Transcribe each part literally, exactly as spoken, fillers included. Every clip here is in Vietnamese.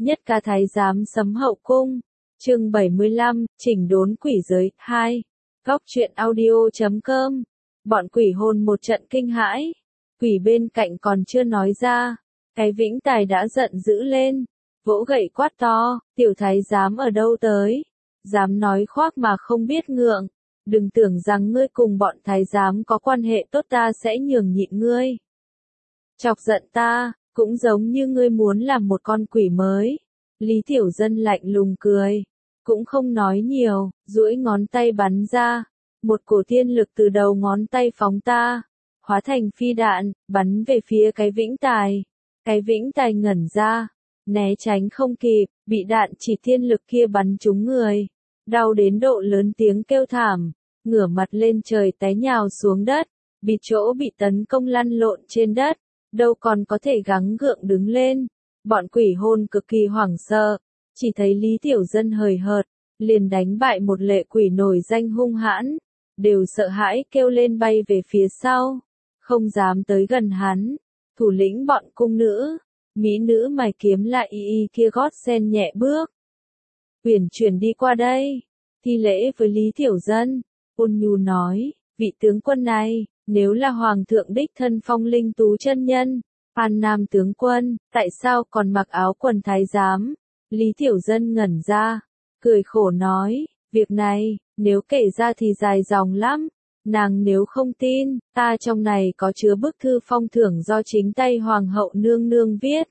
Nhất ca thái giám sấm hậu cung. Chương bảy mươi lăm, chỉnh đốn quỷ giới. hai. Góc truyện audio chấm com. Bọn quỷ hồn một trận kinh hãi. Quỷ bên cạnh còn chưa nói ra. Cái Vĩnh Tài đã giận dữ lên. Vỗ gậy quát to, tiểu thái giám ở đâu tới? Dám nói khoác mà không biết ngượng. Đừng tưởng rằng ngươi cùng bọn thái giám có quan hệ tốt ta sẽ nhường nhịn ngươi. Chọc giận ta, cũng giống như ngươi muốn làm một con quỷ mới. Lý Tiểu Dân lạnh lùng cười. Cũng không nói nhiều, duỗi ngón tay bắn ra. Một cổ thiên lực từ đầu ngón tay phóng ta. Hóa thành phi đạn, bắn về phía cái Vĩnh Tài. Cái Vĩnh Tài ngẩn ra. Né tránh không kịp, bị đạn chỉ thiên lực kia bắn trúng người. Đau đến độ lớn tiếng kêu thảm. Ngửa mặt lên trời té nhào xuống đất. Bị chỗ bị tấn công lăn lộn trên đất. Đâu còn có thể gắng gượng đứng lên. Bọn quỷ hồn cực kỳ hoảng sợ. Chỉ thấy Lý Tiểu Dân hời hợt. Liền đánh bại một lệ quỷ nổi danh hung hãn. Đều sợ hãi kêu lên bay về phía sau. Không dám tới gần hắn. Thủ lĩnh bọn cung nữ. Mỹ nữ mày kiếm lại y y kia gót sen nhẹ bước. Uyển chuyển đi qua đây. Thi lễ với Lý Tiểu Dân. Ôn nhu nói, vị tướng quân này, nếu là hoàng thượng đích thân phong linh tú chân nhân, An Nam tướng quân, tại sao còn mặc áo quần thái giám? Lý Tiểu Dân ngẩn ra, cười khổ nói, việc này, nếu kể ra thì dài dòng lắm. Nàng nếu không tin, ta trong này có chứa bức thư phong thưởng do chính tay hoàng hậu nương nương viết.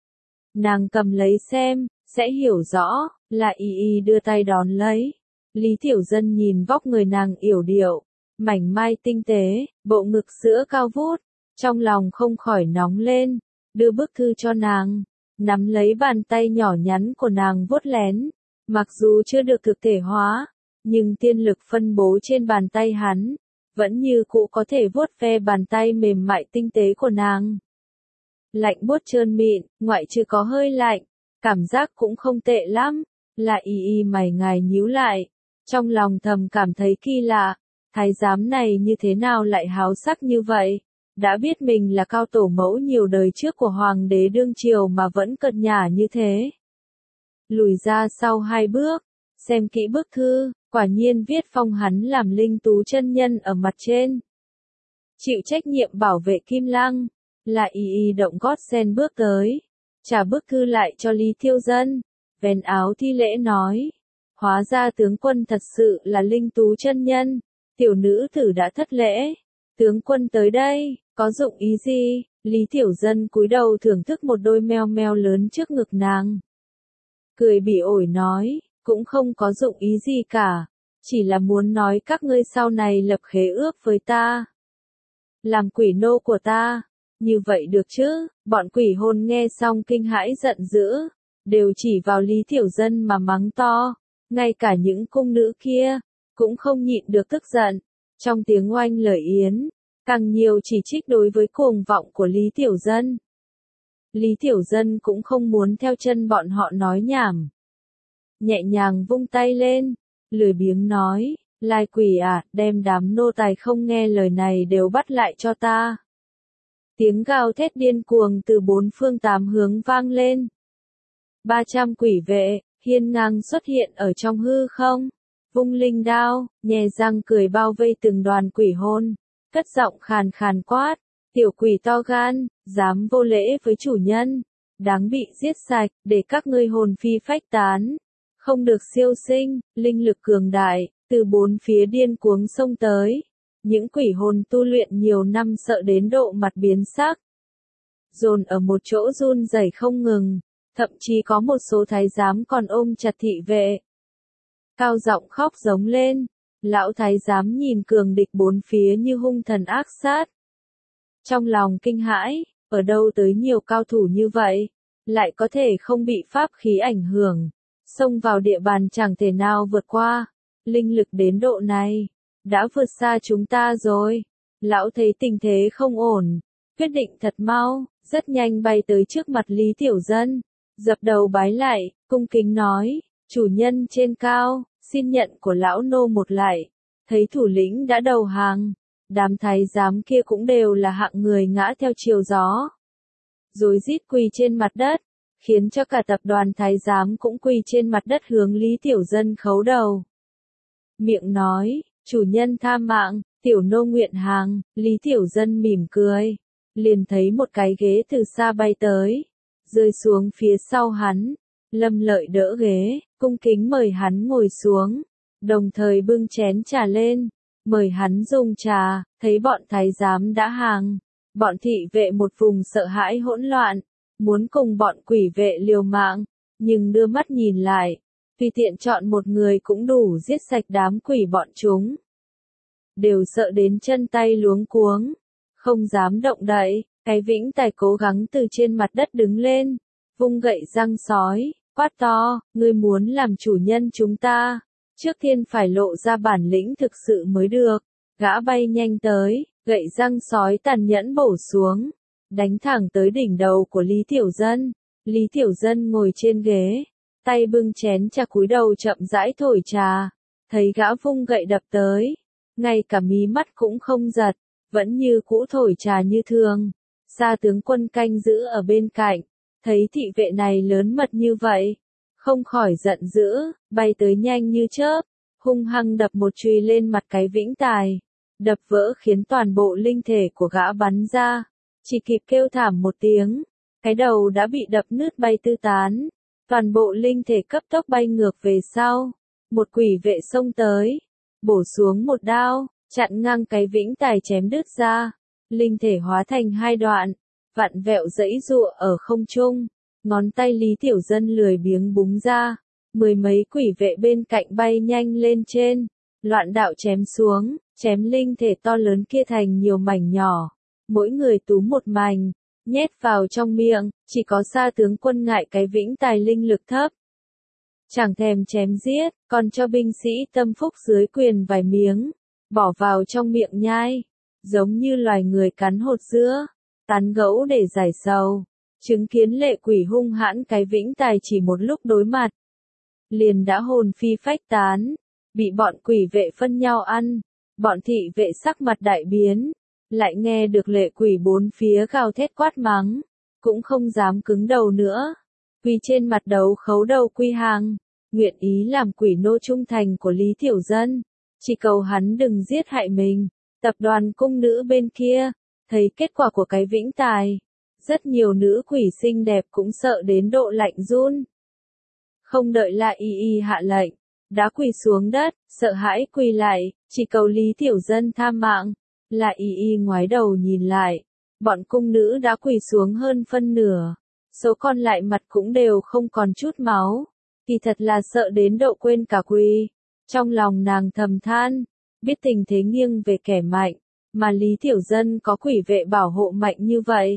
Nàng cầm lấy xem, sẽ hiểu rõ, là y y đưa tay đón lấy. Lý Tiểu Dân nhìn vóc người nàng yểu điệu, mảnh mai tinh tế, bộ ngực sữa cao vút, trong lòng không khỏi nóng lên, đưa bức thư cho nàng, nắm lấy bàn tay nhỏ nhắn của nàng vuốt lén, mặc dù chưa được thực thể hóa, nhưng tiên lực phân bố trên bàn tay hắn, vẫn như cũ có thể vuốt ve bàn tay mềm mại tinh tế của nàng. Lạnh buốt trơn mịn, ngoại trừ có hơi lạnh, cảm giác cũng không tệ lắm, là y y mày ngài nhíu lại. Trong lòng thầm cảm thấy kỳ lạ, thái giám này như thế nào lại háo sắc như vậy, đã biết mình là cao tổ mẫu nhiều đời trước của hoàng đế đương triều mà vẫn cợt nhả như thế. Lùi ra sau hai bước, xem kỹ bức thư, quả nhiên viết phong hắn làm linh tú chân nhân ở mặt trên. Chịu trách nhiệm bảo vệ Kim Lăng, là y y động gót sen bước tới, trả bức thư lại cho Lý Thiêu Dân, vén áo thi lễ nói. Hóa ra tướng quân thật sự là linh tú chân nhân, tiểu nữ tử đã thất lễ. Tướng quân tới đây, có dụng ý gì? Lý Tiểu Dân cúi đầu thưởng thức một đôi meo meo lớn trước ngực nàng. Cười bỉ ổi nói, cũng không có dụng ý gì cả, chỉ là muốn nói các ngươi sau này lập khế ước với ta. Làm quỷ nô của ta, như vậy được chứ? Bọn quỷ hồn nghe xong kinh hãi giận dữ, đều chỉ vào Lý Tiểu Dân mà mắng to. Ngay cả những cung nữ kia, cũng không nhịn được tức giận. Trong tiếng oanh lời yến, càng nhiều chỉ trích đối với cuồng vọng của Lý Tiểu Dân. Lý Tiểu Dân cũng không muốn theo chân bọn họ nói nhảm. Nhẹ nhàng vung tay lên, lười biếng nói, lai quỷ à, đem đám nô tài không nghe lời này đều bắt lại cho ta. Tiếng gào thét điên cuồng từ bốn phương tám hướng vang lên. ba trăm quỷ vệ, hiên ngang xuất hiện ở trong hư không, vung linh đao, nhè răng cười bao vây từng đoàn quỷ hồn, cất giọng khàn khàn quát, tiểu quỷ to gan, dám vô lễ với chủ nhân, đáng bị giết sạch, để các ngươi hồn phi phách tán, không được siêu sinh, linh lực cường đại, từ bốn phía điên cuống xông tới, những quỷ hồn tu luyện nhiều năm sợ đến độ mặt biến sắc, dồn ở một chỗ run rẩy không ngừng. Thậm chí có một số thái giám còn ôm chặt thị vệ. Cao giọng khóc giống lên, lão thái giám nhìn cường địch bốn phía như hung thần ác sát. Trong lòng kinh hãi, ở đâu tới nhiều cao thủ như vậy, lại có thể không bị pháp khí ảnh hưởng, xông vào địa bàn chẳng thể nào vượt qua, linh lực đến độ này, đã vượt xa chúng ta rồi. Lão thấy tình thế không ổn, quyết định thật mau, rất nhanh bay tới trước mặt Lý Tiểu Dân. Dập đầu bái lại, cung kính nói, chủ nhân trên cao, xin nhận của lão nô một lại. Thấy thủ lĩnh đã đầu hàng, đám thái giám kia cũng đều là hạng người ngã theo chiều gió. Rồi rít quỳ trên mặt đất, khiến cho cả tập đoàn thái giám cũng quỳ trên mặt đất hướng Lý Tiểu Dân khấu đầu. Miệng nói, chủ nhân tha mạng, tiểu nô nguyện hàng, Lý Tiểu Dân mỉm cười, liền thấy một cái ghế từ xa bay tới, rơi xuống phía sau hắn. Lâm Lợi đỡ ghế, cung kính mời hắn ngồi xuống, đồng thời bưng chén trà lên, mời hắn dùng trà. Thấy bọn thái giám đã hàng, bọn thị vệ một vùng sợ hãi hỗn loạn, muốn cùng bọn quỷ vệ liều mạng, nhưng đưa mắt nhìn lại, tùy tiện chọn một người cũng đủ giết sạch đám quỷ bọn chúng. Đều sợ đến chân tay luống cuống, không dám động đậy. Cái Vĩnh Tài cố gắng từ trên mặt đất đứng lên, vung gậy răng sói, quát to, ngươi muốn làm chủ nhân chúng ta, trước tiên phải lộ ra bản lĩnh thực sự mới được. Gã bay nhanh tới, gậy răng sói tàn nhẫn bổ xuống, đánh thẳng tới đỉnh đầu của Lý Tiểu Dân. Lý Tiểu Dân ngồi trên ghế, tay bưng chén trà cúi đầu chậm rãi thổi trà, thấy gã vung gậy đập tới, ngay cả mí mắt cũng không giật, vẫn như cũ thổi trà như thường. Sa tướng quân canh giữ ở bên cạnh, thấy thị vệ này lớn mật như vậy, không khỏi giận dữ, bay tới nhanh như chớp, hung hăng đập một chùy lên mặt cái Vĩnh Tài, đập vỡ khiến toàn bộ linh thể của gã bắn ra, chỉ kịp kêu thảm một tiếng, cái đầu đã bị đập nứt bay tứ tán, toàn bộ linh thể cấp tốc bay ngược về sau, một quỷ vệ xông tới, bổ xuống một đao, chặn ngang cái Vĩnh Tài chém đứt ra, linh thể hóa thành hai đoạn, vặn vẹo giãy giụa ở không trung, ngón tay Lý Tiểu Dân lười biếng búng ra, mười mấy quỷ vệ bên cạnh bay nhanh lên trên, loạn đạo chém xuống, chém linh thể to lớn kia thành nhiều mảnh nhỏ, mỗi người túm một mảnh, nhét vào trong miệng, chỉ có Sa tướng quân ngại cái Vĩnh Tài linh lực thấp, chẳng thèm chém giết, còn cho binh sĩ tâm phúc dưới quyền vài miếng, bỏ vào trong miệng nhai, giống như loài người cắn hột dưa, tán gẫu để giải sầu. Chứng kiến lệ quỷ hung hãn cái Vĩnh Tài chỉ một lúc đối mặt, liền đã hồn phi phách tán, bị bọn quỷ vệ phân nhau ăn, bọn thị vệ sắc mặt đại biến, lại nghe được lệ quỷ bốn phía gào thét quát mắng, cũng không dám cứng đầu nữa, quỳ trên mặt đấu khấu đầu quy hàng, nguyện ý làm quỷ nô trung thành của Lý Tiểu Dân, chỉ cầu hắn đừng giết hại mình. Tập đoàn cung nữ bên kia, thấy kết quả của cái Vĩnh Tài, rất nhiều nữ quỷ xinh đẹp cũng sợ đến độ lạnh run. Không đợi lại y y hạ lệnh, đã quỳ xuống đất, sợ hãi quỳ lại, chỉ cầu Lý Tiểu Dân tha mạng. Lại y y ngoái đầu nhìn lại, bọn cung nữ đã quỳ xuống hơn phân nửa, số còn lại mặt cũng đều không còn chút máu, thì thật là sợ đến độ quên cả quỳ. Trong lòng nàng thầm than, biết tình thế nghiêng về kẻ mạnh, mà Lý Tiểu Dân có quỷ vệ bảo hộ mạnh như vậy,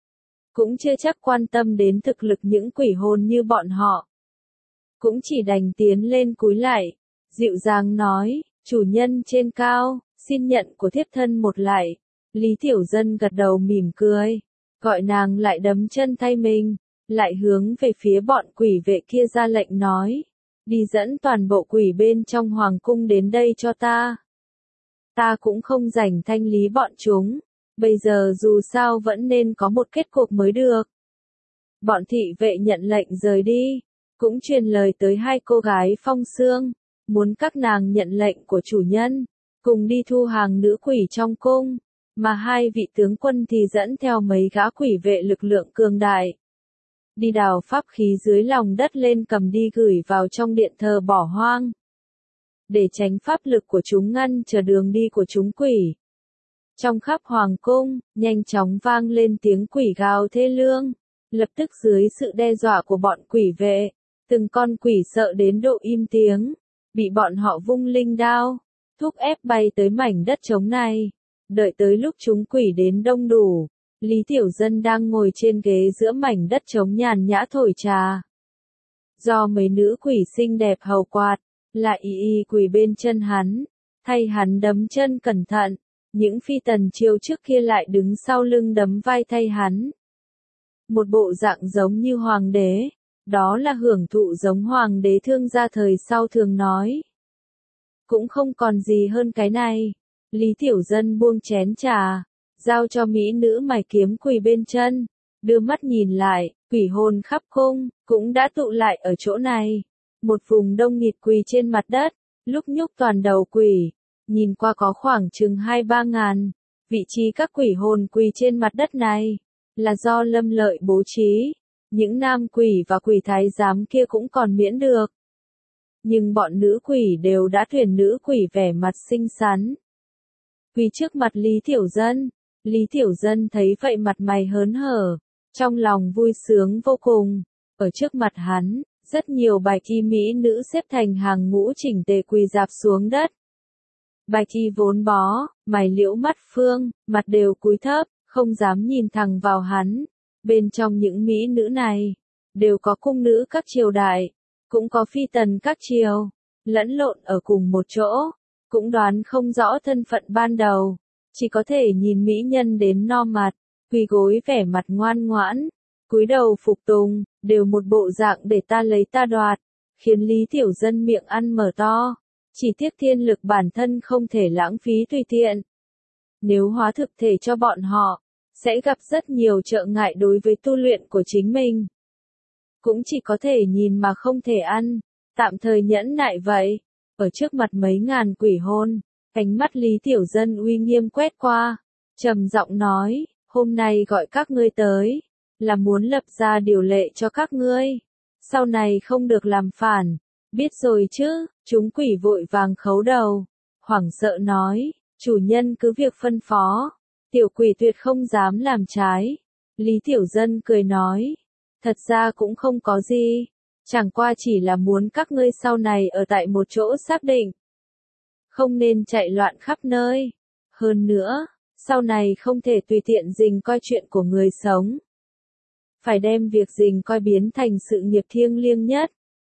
cũng chưa chắc quan tâm đến thực lực những quỷ hồn như bọn họ. Cũng chỉ đành tiến lên cúi lại, dịu dàng nói, chủ nhân trên cao, xin nhận của thiếp thân một lại. Lý Tiểu Dân gật đầu mỉm cười, gọi nàng lại đấm chân thay mình, lại hướng về phía bọn quỷ vệ kia ra lệnh nói, đi dẫn toàn bộ quỷ bên trong hoàng cung đến đây cho ta. Ta cũng không rảnh thanh lý bọn chúng, bây giờ dù sao vẫn nên có một kết cục mới được. Bọn thị vệ nhận lệnh rời đi, cũng truyền lời tới hai cô gái Phong Sương, muốn các nàng nhận lệnh của chủ nhân, cùng đi thu hàng nữ quỷ trong cung, mà hai vị tướng quân thì dẫn theo mấy gã quỷ vệ lực lượng cường đại. Đi đào pháp khí dưới lòng đất lên cầm đi gửi vào trong điện thờ bỏ hoang, để tránh pháp lực của chúng ngăn trở đường đi của chúng quỷ. Trong khắp hoàng cung, nhanh chóng vang lên tiếng quỷ gào thê lương, lập tức dưới sự đe dọa của bọn quỷ vệ, từng con quỷ sợ đến độ im tiếng, bị bọn họ vung linh đao, thúc ép bay tới mảnh đất trống này. Đợi tới lúc chúng quỷ đến đông đủ, Lý Tiểu Dân đang ngồi trên ghế giữa mảnh đất trống nhàn nhã thổi trà. Do mấy nữ quỷ xinh đẹp hầu quạt, lại y y quỳ bên chân hắn, thay hắn đấm chân cẩn thận, những phi tần chiêu trước kia lại đứng sau lưng đấm vai thay hắn. Một bộ dạng giống như hoàng đế, đó là hưởng thụ giống hoàng đế thương gia thời sau thường nói. Cũng không còn gì hơn cái này. Lý Tiểu Dân buông chén trà, giao cho mỹ nữ mài kiếm quỳ bên chân, đưa mắt nhìn lại, Quỷ hồn khắp cung, cũng đã tụ lại ở chỗ này. Một vùng đông nghịt quỳ trên mặt đất, lúc nhúc toàn đầu quỷ, nhìn qua có khoảng chừng hai ba ngàn. Vị trí các quỷ hồn quỳ trên mặt đất này, là do Lâm Lợi bố trí. Những nam quỷ và quỷ thái giám kia cũng còn miễn được. Nhưng bọn nữ quỷ đều đã tuyển nữ quỷ vẻ mặt xinh xắn. Quỳ trước mặt Lý Tiểu Dân, Lý Tiểu Dân thấy vậy mặt mày hớn hở, trong lòng vui sướng vô cùng. Ở trước mặt hắn, rất nhiều bạch y mỹ nữ xếp thành hàng ngũ chỉnh tề quỳ rạp xuống đất. Bạch y vốn bó, mày liễu mắt phương, mặt đều cúi thấp, không dám nhìn thẳng vào hắn. Bên trong những mỹ nữ này, đều có cung nữ các triều đại, cũng có phi tần các triều, lẫn lộn ở cùng một chỗ, cũng đoán không rõ thân phận ban đầu, chỉ có thể nhìn mỹ nhân đến no mặt, quỳ gối vẻ mặt ngoan ngoãn, cúi đầu phục tùng, đều một bộ dạng để ta lấy ta đoạt, khiến Lý Tiểu Dân miệng ăn mở to, chỉ tiếc thiên lực bản thân không thể lãng phí tùy tiện. Nếu hóa thực thể cho bọn họ, sẽ gặp rất nhiều trợ ngại đối với tu luyện của chính mình. Cũng chỉ có thể nhìn mà không thể ăn, tạm thời nhẫn nại vậy. Ở trước mặt mấy ngàn quỷ hồn, ánh mắt Lý Tiểu Dân uy nghiêm quét qua, trầm giọng nói, hôm nay gọi các ngươi tới, là muốn lập ra điều lệ cho các ngươi, sau này không được làm phản, biết rồi chứ. Chúng quỷ vội vàng khấu đầu, hoảng sợ nói, chủ nhân cứ việc phân phó, tiểu quỷ tuyệt không dám làm trái. Lý Tiểu Dân cười nói, thật ra cũng không có gì, chẳng qua chỉ là muốn các ngươi sau này ở tại một chỗ xác định, không nên chạy loạn khắp nơi. Hơn nữa, sau này không thể tùy tiện rình coi chuyện của người sống. Phải đem việc rình coi biến thành sự nghiệp thiêng liêng nhất.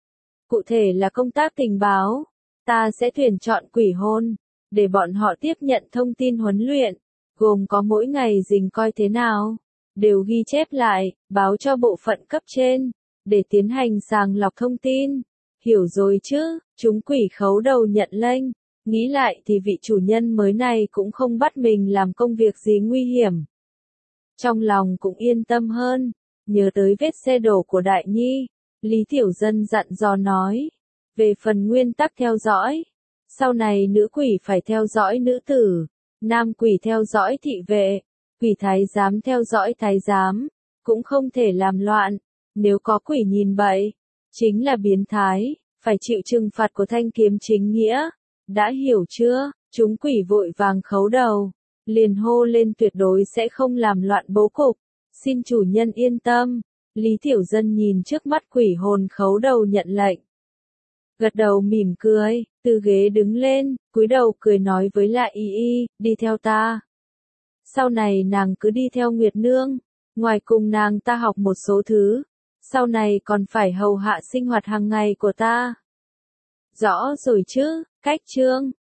Cụ thể là công tác tình báo, ta sẽ tuyển chọn quỷ hồn, để bọn họ tiếp nhận thông tin huấn luyện, gồm có mỗi ngày rình coi thế nào, đều ghi chép lại, báo cho bộ phận cấp trên, để tiến hành sàng lọc thông tin. Hiểu rồi chứ, chúng quỷ khấu đầu nhận lệnh, nghĩ lại thì vị chủ nhân mới này cũng không bắt mình làm công việc gì nguy hiểm. Trong lòng cũng yên tâm hơn, nhớ tới vết xe đổ của Đại Nhi, Lý Tiểu Dân dặn dò nói, về phần nguyên tắc theo dõi, sau này nữ quỷ phải theo dõi nữ tử, nam quỷ theo dõi thị vệ, quỷ thái giám theo dõi thái giám, cũng không thể làm loạn, nếu có quỷ nhìn bậy, chính là biến thái, phải chịu trừng phạt của thanh kiếm chính nghĩa, đã hiểu chưa? Chúng quỷ vội vàng khấu đầu, liền hô lên tuyệt đối sẽ không làm loạn bố cục, xin chủ nhân yên tâm. Lý Tiểu Dân nhìn trước mắt quỷ hồn khấu đầu nhận lệnh, gật đầu mỉm cười, từ ghế đứng lên, cúi đầu cười nói với lại y y, đi theo ta. Sau này nàng cứ đi theo Nguyệt Nương, ngoài cùng nàng ta học một số thứ, sau này còn phải hầu hạ sinh hoạt hàng ngày của ta. Rõ rồi chứ, cách chương.